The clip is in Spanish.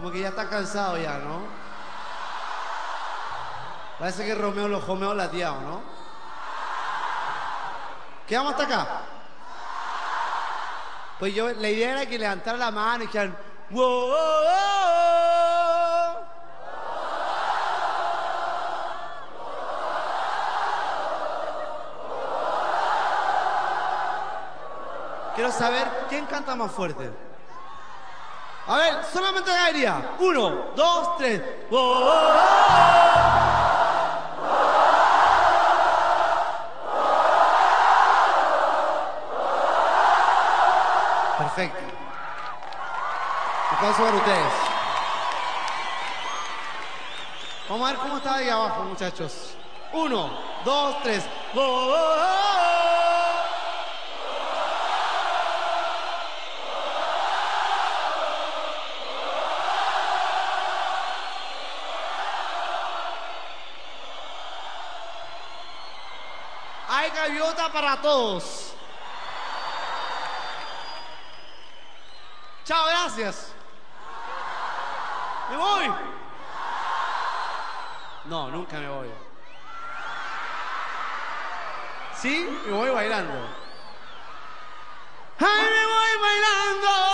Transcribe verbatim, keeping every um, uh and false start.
como que ya está cansado ya, ¿no? Parece que Romeo lo Romeo lateado, ¿no? ¿Quedamos hasta acá? Pues yo, la idea era que levantara la mano y dijeran, wow, wow, wow. Quiero saber quién canta más fuerte. A ver, solamente alegría. Uno, dos, tres. Wow, wow, wow. Perfecto. Aplausos para ustedes. Vamos a ver cómo está ahí abajo, muchachos. Uno, dos, tres. ¡Oh, oh, oh! Hay gaviota para todos. Chao, gracias. ¿Me voy? No, nunca me voy. ¿Sí? Me voy bailando. ¡Ay, me voy bailando!